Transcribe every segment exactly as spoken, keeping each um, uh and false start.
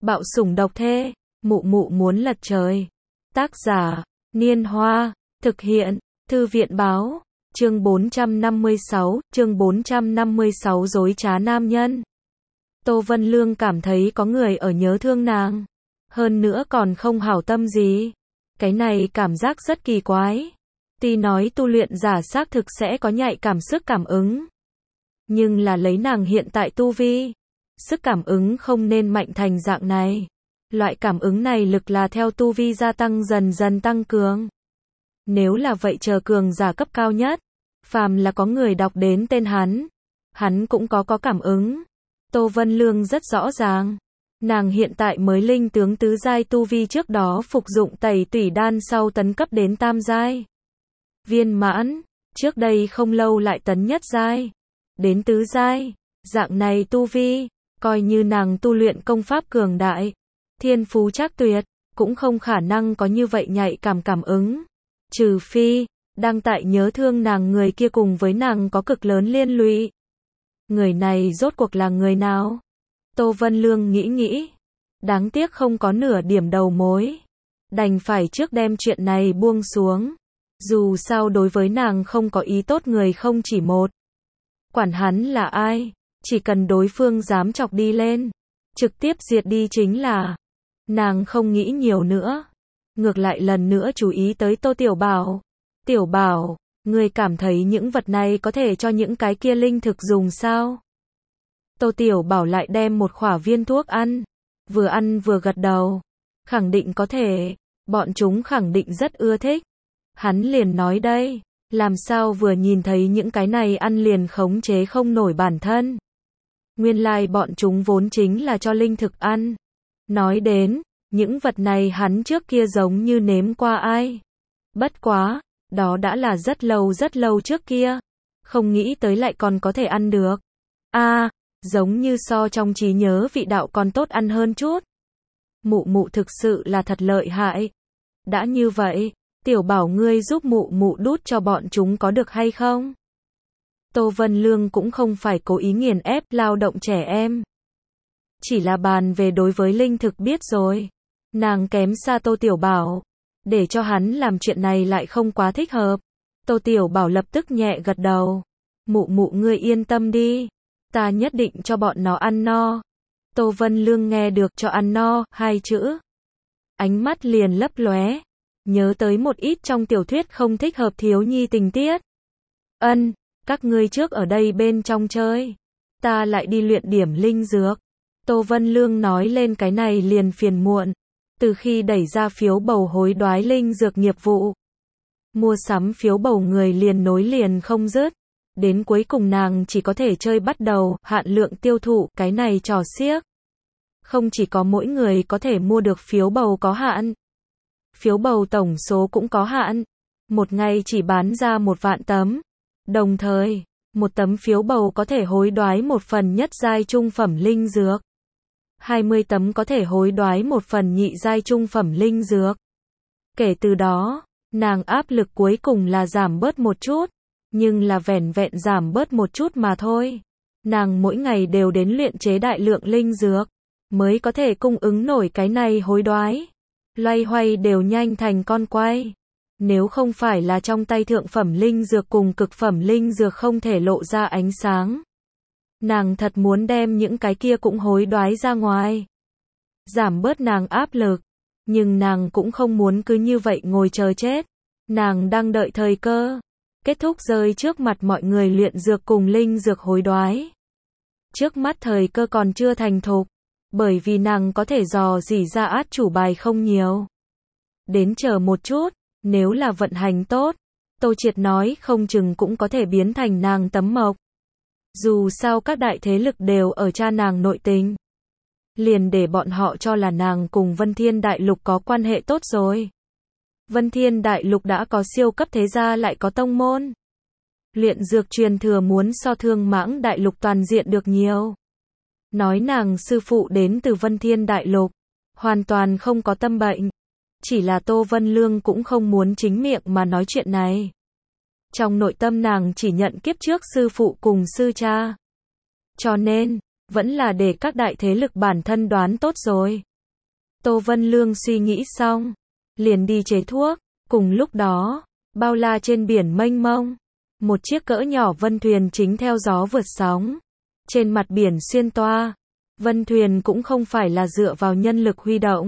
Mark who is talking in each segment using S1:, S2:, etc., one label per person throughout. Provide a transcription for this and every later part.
S1: Bạo sủng độc thê, mụ mụ muốn lật trời. Tác giả, Niên Hoa, thực hiện, Thư viện báo, chương bốn trăm năm mươi sáu, chương bốn trăm năm mươi sáu dối trá nam nhân. Tô Vân Lương cảm thấy có người ở nhớ thương nàng, hơn nữa còn không hảo tâm gì. Cái này cảm giác rất kỳ quái. Tuy nói tu luyện giả xác thực sẽ có nhạy cảm sức cảm ứng, nhưng là lấy nàng hiện tại tu vi, sức cảm ứng không nên mạnh thành dạng này. Loại cảm ứng này lực là theo tu vi gia tăng dần dần tăng cường. Nếu là vậy chờ cường giả cấp cao nhất, phàm là có người đọc đến tên hắn, hắn cũng có có cảm ứng. Tô Vân Lương rất rõ ràng, nàng hiện tại mới linh tướng tứ giai tu vi, trước đó phục dụng tẩy tủy đan sau tấn cấp đến tam giai viên mãn, trước đây không lâu lại tấn nhất giai đến tứ giai. Dạng này tu vi, coi như nàng tu luyện công pháp cường đại, thiên phú trác tuyệt, cũng không khả năng có như vậy nhạy cảm cảm ứng. Trừ phi, đang tại nhớ thương nàng người kia cùng với nàng có cực lớn liên lụy. Người này rốt cuộc là người nào? Tô Vân Lương nghĩ nghĩ. Đáng tiếc không có nửa điểm đầu mối. Đành phải trước đem chuyện này buông xuống. Dù sao đối với nàng không có ý tốt người không chỉ một. Quản hắn là ai, chỉ cần đối phương dám chọc đi lên, trực tiếp diệt đi chính là. Nàng không nghĩ nhiều nữa. Ngược lại lần nữa chú ý tới Tô Tiểu Bảo. Tiểu Bảo, ngươi cảm thấy những vật này có thể cho những cái kia linh thực dùng sao? Tô Tiểu Bảo lại đem một khỏa viên thuốc ăn. Vừa ăn vừa gật đầu. Khẳng định có thể. Bọn chúng khẳng định rất ưa thích. Hắn liền nói đây. Làm sao vừa nhìn thấy những cái này ăn liền khống chế không nổi bản thân. Nguyên lai bọn chúng vốn chính là cho linh thực ăn. Nói đến, những vật này hắn trước kia giống như nếm qua ai. Bất quá, đó đã là rất lâu rất lâu trước kia. Không nghĩ tới lại còn có thể ăn được. a à, giống như so trong trí nhớ vị đạo còn tốt ăn hơn chút. Mụ mụ thực sự là thật lợi hại. Đã như vậy, Tiểu Bảo ngươi giúp mụ mụ đút cho bọn chúng có được hay không? Tô Vân Lương cũng không phải cố ý nghiền ép lao động trẻ em. Chỉ là bàn về đối với linh thực biết rồi. Nàng kém xa Tô Tiểu Bảo. Để cho hắn làm chuyện này lại không quá thích hợp. Tô Tiểu Bảo lập tức nhẹ gật đầu. Mụ mụ ngươi yên tâm đi. Ta nhất định cho bọn nó ăn no. Tô Vân Lương nghe được cho ăn no, hai chữ. Ánh mắt liền lấp lóe. Nhớ tới một ít trong tiểu thuyết không thích hợp thiếu nhi tình tiết. Ân, các ngươi trước ở đây bên trong chơi. Ta lại đi luyện điểm linh dược. Tô Vân Lương nói lên cái này liền phiền muộn. Từ khi đẩy ra phiếu bầu hối đoái linh dược nghiệp vụ, mua sắm phiếu bầu người liền nối liền không dứt. Đến cuối cùng nàng chỉ có thể chơi bắt đầu, hạn lượng tiêu thụ, cái này trò xiếc. Không chỉ có mỗi người có thể mua được phiếu bầu có hạn. Phiếu bầu tổng số cũng có hạn. Một ngày chỉ bán ra một vạn tấm. Đồng thời, một tấm phiếu bầu có thể hối đoái một phần nhất giai trung phẩm linh dược. hai mươi tấm có thể hối đoái một phần nhị giai trung phẩm linh dược. Kể từ đó, nàng áp lực cuối cùng là giảm bớt một chút, nhưng là vẻn vẹn giảm bớt một chút mà thôi. Nàng mỗi ngày đều đến luyện chế đại lượng linh dược, mới có thể cung ứng nổi cái này hối đoái. Loay hoay đều nhanh thành con quay. Nếu không phải là trong tay thượng phẩm linh dược cùng cực phẩm linh dược không thể lộ ra ánh sáng, nàng thật muốn đem những cái kia cũng hối đoái ra ngoài. Giảm bớt nàng áp lực. Nhưng nàng cũng không muốn cứ như vậy ngồi chờ chết. Nàng đang đợi thời cơ. Kết thúc rơi trước mặt mọi người luyện dược cùng linh dược hối đoái. Trước mắt thời cơ còn chưa thành thục. Bởi vì nàng có thể dò dỉ ra át chủ bài không nhiều. Đến chờ một chút. Nếu là vận hành tốt, Tô Triệt nói không chừng cũng có thể biến thành nàng tấm mộc. Dù sao các đại thế lực đều ở cha nàng nội tình. Liền để bọn họ cho là nàng cùng Vân Thiên Đại Lục có quan hệ tốt rồi. Vân Thiên Đại Lục đã có siêu cấp thế gia lại có tông môn. Luyện dược truyền thừa muốn so Thương Mãng Đại Lục toàn diện được nhiều. Nói nàng sư phụ đến từ Vân Thiên Đại Lục. Hoàn toàn không có tâm bệnh. Chỉ là Tô Vân Lương cũng không muốn chính miệng mà nói chuyện này. Trong nội tâm nàng chỉ nhận kiếp trước sư phụ cùng sư cha. Cho nên, vẫn là để các đại thế lực bản thân đoán tốt rồi. Tô Vân Lương suy nghĩ xong, liền đi chế thuốc. Cùng lúc đó, bao la trên biển mênh mông, một chiếc cỡ nhỏ vân thuyền chính theo gió vượt sóng. Trên mặt biển xuyên toa, vân thuyền cũng không phải là dựa vào nhân lực huy động,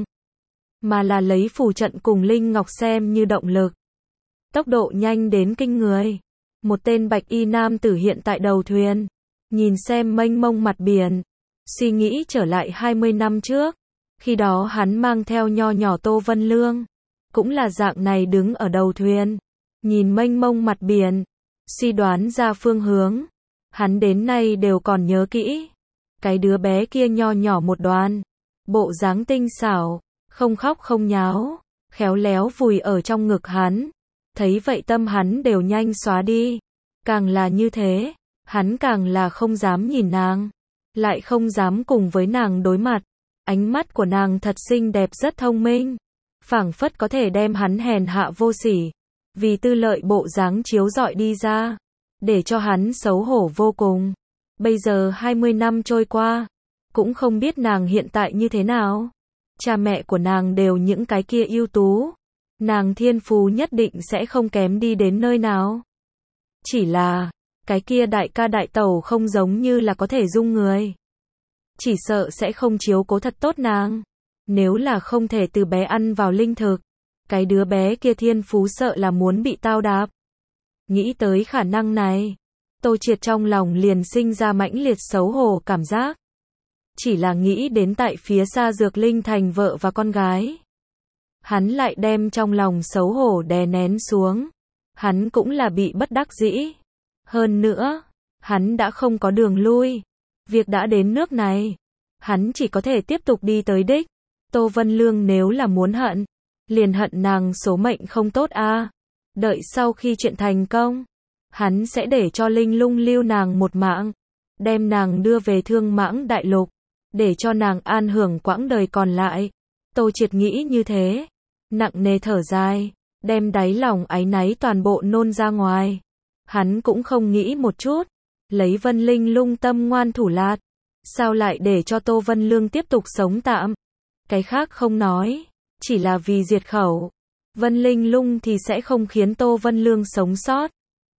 S1: mà là lấy phù trận cùng linh ngọc xem như động lực. Tốc độ nhanh đến kinh người. Một tên bạch y nam tử hiện tại đầu thuyền, nhìn xem mênh mông mặt biển, suy nghĩ trở lại hai mươi năm trước. Khi đó hắn mang theo nho nhỏ Tô Vân Lương, cũng là dạng này đứng ở đầu thuyền, nhìn mênh mông mặt biển, suy đoán ra phương hướng. Hắn đến nay đều còn nhớ kỹ. Cái đứa bé kia nho nhỏ một đoàn, bộ dáng tinh xảo, không khóc không nháo, khéo léo vùi ở trong ngực hắn. Thấy vậy tâm hắn đều nhanh xóa đi. Càng là như thế, hắn càng là không dám nhìn nàng, lại không dám cùng với nàng đối mặt. Ánh mắt của nàng thật xinh đẹp, rất thông minh, phảng phất có thể đem hắn hèn hạ vô sỉ, vì tư lợi bộ dáng chiếu rọi đi ra, để cho hắn xấu hổ vô cùng. Bây giờ hai mươi năm trôi qua, cũng không biết nàng hiện tại như thế nào. Cha mẹ của nàng đều những cái kia ưu tú, nàng thiên phú nhất định sẽ không kém đi đến nơi nào. Chỉ là, cái kia đại ca đại tẩu không giống như là có thể dung người. Chỉ sợ sẽ không chiếu cố thật tốt nàng. Nếu là không thể từ bé ăn vào linh thực, cái đứa bé kia thiên phú sợ là muốn bị tao đạp. Nghĩ tới khả năng này, Tô Triệt trong lòng liền sinh ra mãnh liệt xấu hổ cảm giác. Chỉ là nghĩ đến tại phía xa Dược Linh thành vợ và con gái, hắn lại đem trong lòng xấu hổ đè nén xuống. Hắn cũng là bị bất đắc dĩ. Hơn nữa, hắn đã không có đường lui. Việc đã đến nước này, hắn chỉ có thể tiếp tục đi tới đích. Tô Vân Lương nếu là muốn hận, liền hận nàng số mệnh không tốt a. À. Đợi sau khi chuyện thành công, hắn sẽ để cho Linh Lung lưu nàng một mạng, đem nàng đưa về Thương Mãng Đại Lục, để cho nàng an hưởng quãng đời còn lại. Tô Triệt nghĩ như thế, nặng nề thở dài, đem đáy lòng áy náy toàn bộ nôn ra ngoài. Hắn cũng không nghĩ một chút, lấy Vân Linh Lung tâm ngoan thủ lạt, sao lại để cho Tô Vân Lương tiếp tục sống tạm. Cái khác không nói, chỉ là vì diệt khẩu, Vân Linh Lung thì sẽ không khiến Tô Vân Lương sống sót.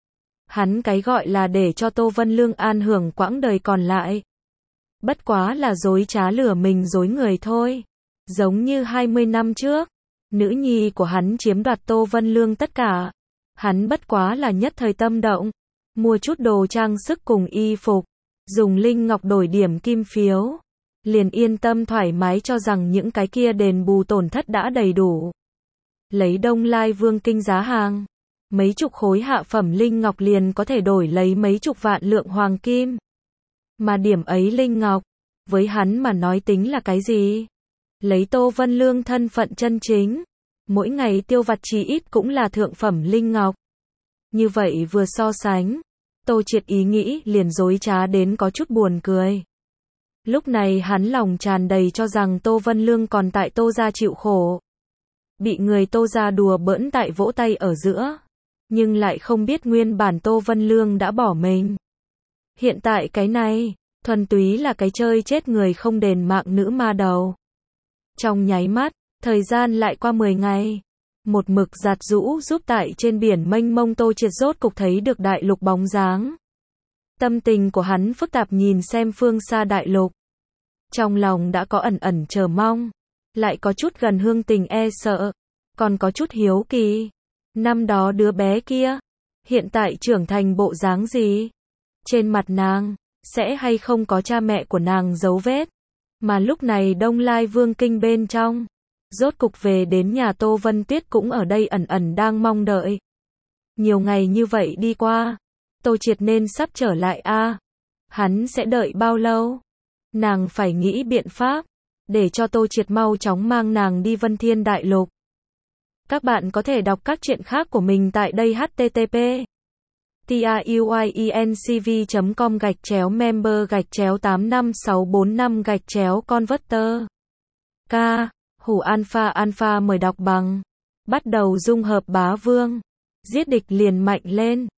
S1: Hắn cái gọi là để cho Tô Vân Lương an hưởng quãng đời còn lại, bất quá là dối trá lừa mình dối người thôi. Giống như hai mươi năm trước, nữ nhi của hắn chiếm đoạt Tô Vân Lương tất cả. Hắn bất quá là nhất thời tâm động, mua chút đồ trang sức cùng y phục, dùng linh ngọc đổi điểm kim phiếu, liền yên tâm thoải mái cho rằng những cái kia đền bù tổn thất đã đầy đủ. Lấy Đông Lai Vương kinh giá hàng, mấy chục khối hạ phẩm linh ngọc liền có thể đổi lấy mấy chục vạn lượng hoàng kim. Mà điểm ấy linh ngọc, với hắn mà nói tính là cái gì? Lấy Tô Vân Lương thân phận chân chính, mỗi ngày tiêu vặt chí ít cũng là thượng phẩm linh ngọc. Như vậy vừa so sánh, Tô Triệt ý nghĩ liền dối trá đến có chút buồn cười. Lúc này hắn lòng tràn đầy cho rằng Tô Vân Lương còn tại Tô gia chịu khổ, bị người Tô gia đùa bỡn tại vỗ tay ở giữa, nhưng lại không biết nguyên bản Tô Vân Lương đã bỏ mình. Hiện tại cái này, thuần túy là cái chơi chết người không đền mạng nữ ma đầu. Trong nháy mắt, thời gian lại qua mười ngày. Một mực giạt rũ giúp tại trên biển mênh mông Tô Triệt rốt cục thấy được đại lục bóng dáng. Tâm tình của hắn phức tạp nhìn xem phương xa đại lục. Trong lòng đã có ẩn ẩn chờ mong, lại có chút gần hương tình e sợ, còn có chút hiếu kỳ. Năm đó đứa bé kia, hiện tại trưởng thành bộ dáng gì? Trên mặt nàng, sẽ hay không có cha mẹ của nàng dấu vết? Mà lúc này Đông Lai Vương kinh bên trong, rốt cục về đến nhà Tô Vân Tuyết cũng ở đây ẩn ẩn đang mong đợi. Nhiều ngày như vậy đi qua, Tô Triệt nên sắp trở lại a. À, hắn sẽ đợi bao lâu? Nàng phải nghĩ biện pháp, để cho Tô Triệt mau chóng mang nàng đi Vân Thiên Đại Lục. Các bạn có thể đọc các truyện khác của mình tại đây h t t p truyencv chấm com gạch chéo member gạch chéo tám năm sáu bốn năm gạch chéo converter. K. Hủ Alpha Alpha mời đọc bằng. Bắt đầu dung hợp bá vương. Giết địch liền mạnh lên.